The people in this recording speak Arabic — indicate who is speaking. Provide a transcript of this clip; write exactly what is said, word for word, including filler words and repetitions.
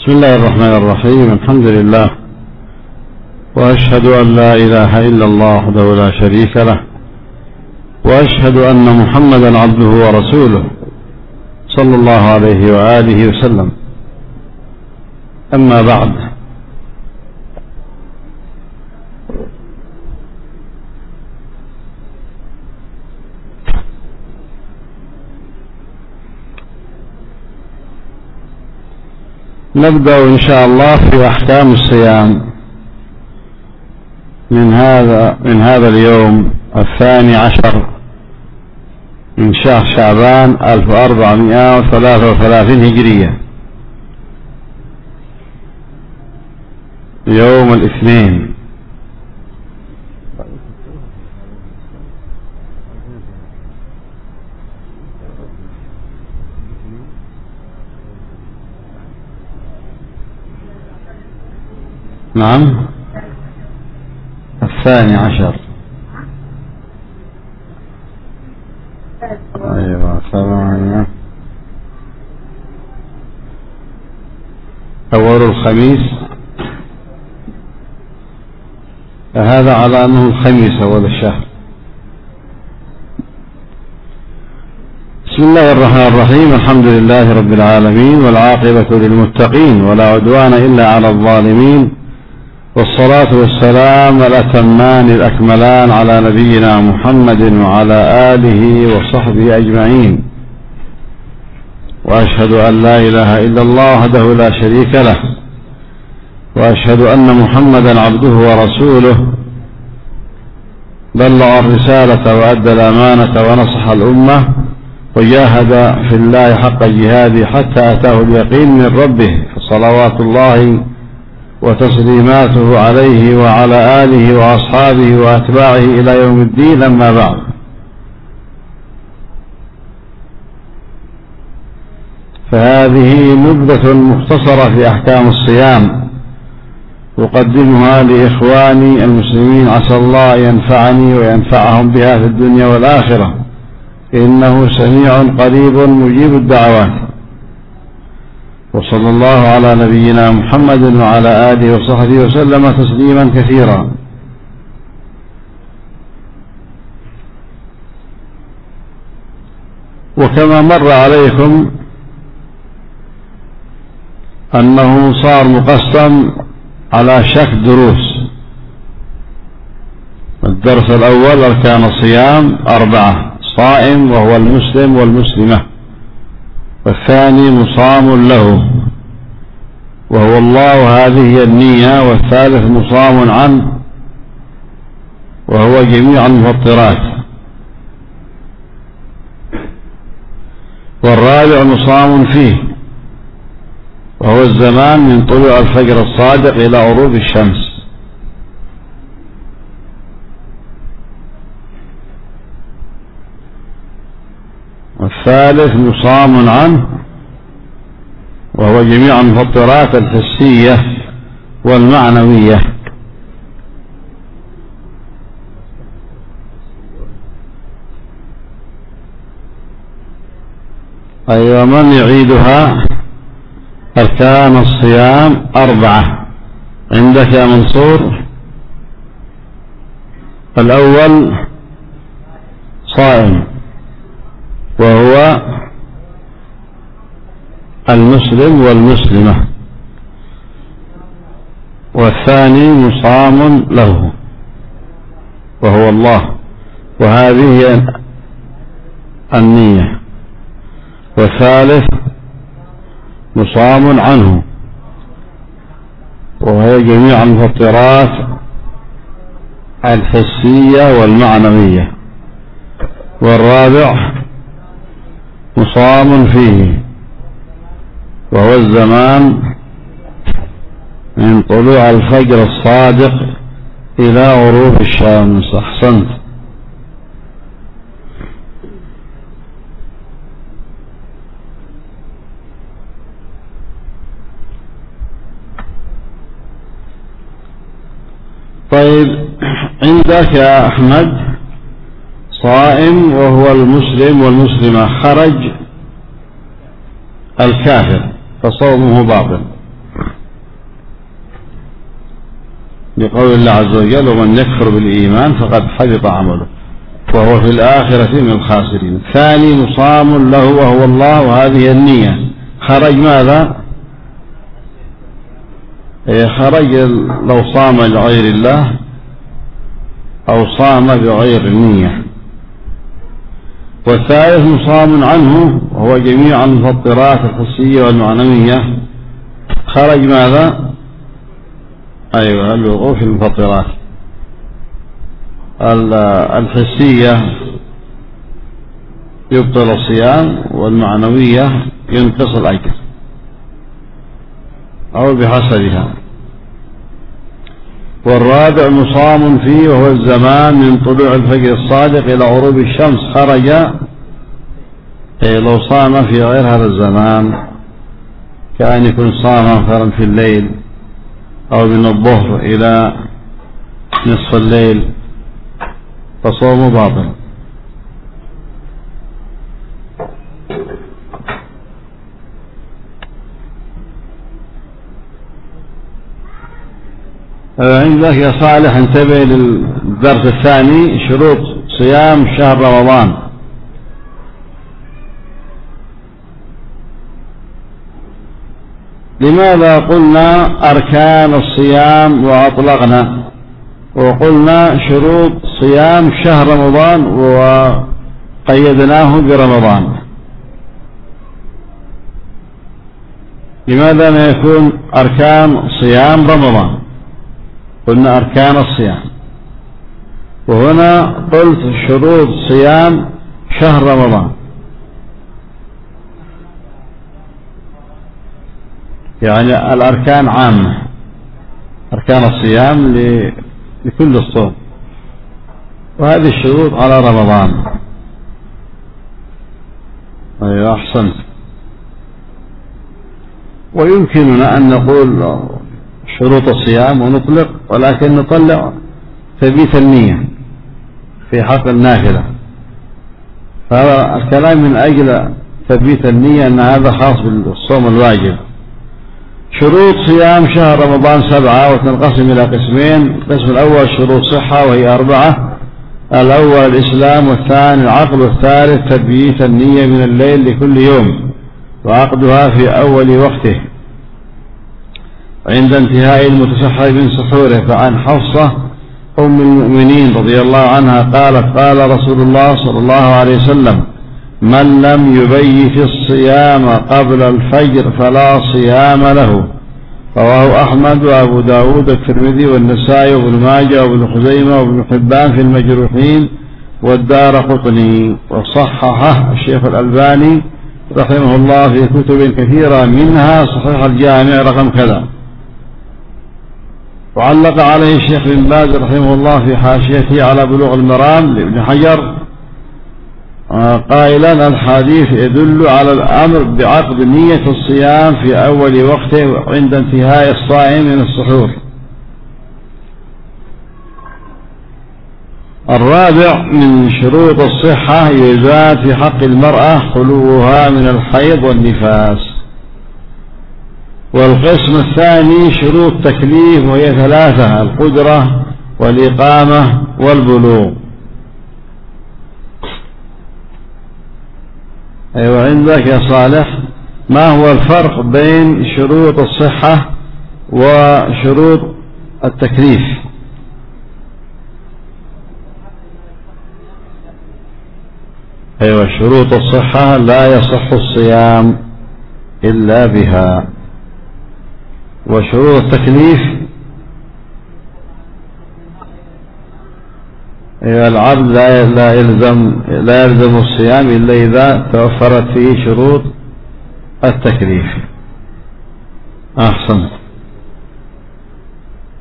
Speaker 1: بسم الله الرحمن الرحيم. الحمد لله، وأشهد أن لا إله إلا الله وحده لا شريك له، وأشهد أن محمدا عبده ورسوله صلى الله عليه وآله وسلم. أما بعد، نبدأ إن شاء الله في أحكام الصيام من هذا من هذا اليوم الثاني عشر من شهر شعبان ألف وأربعمائة وثلاثة وثلاثين هجرية، يوم الاثنين. نعم، الثاني عشر. أيوة، ثمانية. أول الخميس، هذا على أنه الخميس أول الشهر. بسم الله الرحمن الرحيم. الحمد لله رب العالمين، والعاقبة للمتقين، ولا عدوان إلا على الظالمين، والصلاة والسلام الأتمان الأكملان على نبينا محمد وعلى آله وصحبه أجمعين، وأشهد أن لا إله إلا الله وحده لا شريك له، وأشهد أن محمدا عبده ورسوله، بلغ الرسالة وأدى الأمانة ونصح الأمة، وجاهد في الله حق جهاده حتى أتاه اليقين من ربه، فصلوات الله وتسليماته عليه وعلى آله وأصحابه وأتباعه إلى يوم الدين. أما بعد، فهذه نبذة مختصرة في أحكام الصيام أقدمها لإخواني المسلمين، عسى الله ينفعني وينفعهم بها في الدنيا والآخرة، إنه سميع قريب مجيب الدعوات. وصلى الله على نبينا محمد وعلى آله وصحبه وسلم تسليما كثيرا. وكما مر عليكم أنه صار مقسم على شكل دروس. الدرس الأول أركان الصيام أربعة: صائم وهو المسلم والمسلمة، والثاني مصام له وهو الله وهذه هي النية، والثالث مصام عنه وهو جميع المفطرات، والرابع مصام فيه وهو الزمان من طلوع الفجر الصادق إلى غروب الشمس. والثالث مصام عنه وهو جميع المفطرات الحسية والمعنوية. أيوة، من يعيدها؟ أركان الصيام أربعة عندك يا منصور. الأول صائم وهو المسلم والمسلمة، والثاني مصام له وهو الله وهذه هي النية، والثالث مصام عنه وهي جميع المفطرات الحسية والمعنوية، والرابع مصام فيه وهو الزمان من طلوع الفجر الصادق إلى غروب الشمس. أحسنت. طيب، عندك يا أحمد صائم وهو المسلم والمسلمة، خرج الكافر فصومه باطل. لقول الله عز وجل ومن يكفر بالإيمان فقد حبط عمله وهو في الآخرة من الخاسرين. الثاني مصام له وهو الله وهذه النية. خرج ماذا؟ خرج لو صام لغير الله أو صام بغير النية. والثالث مصام عنه وهو جميع المفطرات الحسية والمعنوية. خرج ماذا؟ أيوة الوقوف في المفطرات الحسية يبطل الصيام والمعنوية ينقص الأجر أو بحسبها. والرابع مصام فيه وهو الزمان من طلوع الفجر الصادق إلى غروب الشمس. خرج أي لو صام في غير هذا الزمان كأن يكون صام مثلا في الليل أو من الظهر إلى نصف الليل فصومه باطل. عندك يا صالح انتبه للدرس الثاني شروط صيام شهر رمضان. لماذا قلنا أركان الصيام وأطلقنا وقلنا شروط صيام شهر رمضان وقيدناه برمضان؟ لماذا ما يكون أركان صيام رمضان؟ قلنا أركان الصيام وهنا قلت شروط صيام شهر رمضان. يعني الأركان عامة، أركان الصيام لكل الصوم، وهذه الشروط على رمضان. أيوة أحسنت. ويمكننا أن نقول شروط الصيام ونطلق، ولكن نطلع تثبيت النية في حق النافلة، فهذا الكلام من أجل تثبيت النية أن هذا خاص بالصوم الواجب. شروط صيام شهر رمضان سبعة وتنقسم إلى قسمين. القسم الأول شروط صحة وهي أربعة. الأول الإسلام، والثاني العقل، والثالث تثبيت النية من الليل لكل يوم وعقدها في أول وقته عند انتهاء المتسحر من سحوره. فعن حفصة أم المؤمنين رضي الله عنها قالت قال رسول الله صلى الله عليه وسلم من لم يبيت الصيام قبل الفجر فلا صيام له. رواه أحمد وأبو داود والترمذي والنسائي وابن ماجه وابن خزيمة وابن حبان في المجروحين والدارقطني، وصححه الشيخ الألباني رحمه الله في كتب كثيرة منها صحيح الجامع رقم كذا. وعلق عليه الشيخ بن باز رحمه الله في حاشيته على بلوغ المرام لابن حجر قائلا الحديث يدل على الأمر بعقد نية الصيام في أول وقته عند انتهاء الصائم من السحور. الرابع من شروط الصحة يزاد في حق المرأة خلوها من الحيض والنفاس. والقسم الثاني شروط تكليف وهي ثلاثة: القدرة والإقامة والبلوغ. أيوة عندك يا صالح ما هو الفرق بين شروط الصحة وشروط التكليف؟ أيوة شروط الصحة لا يصح الصيام إلا بها، وشروط التكليف أيوة العبد لا يلزم لا يلزم الصيام إلا إذا توفرت فيه شروط التكليف. أحسنت.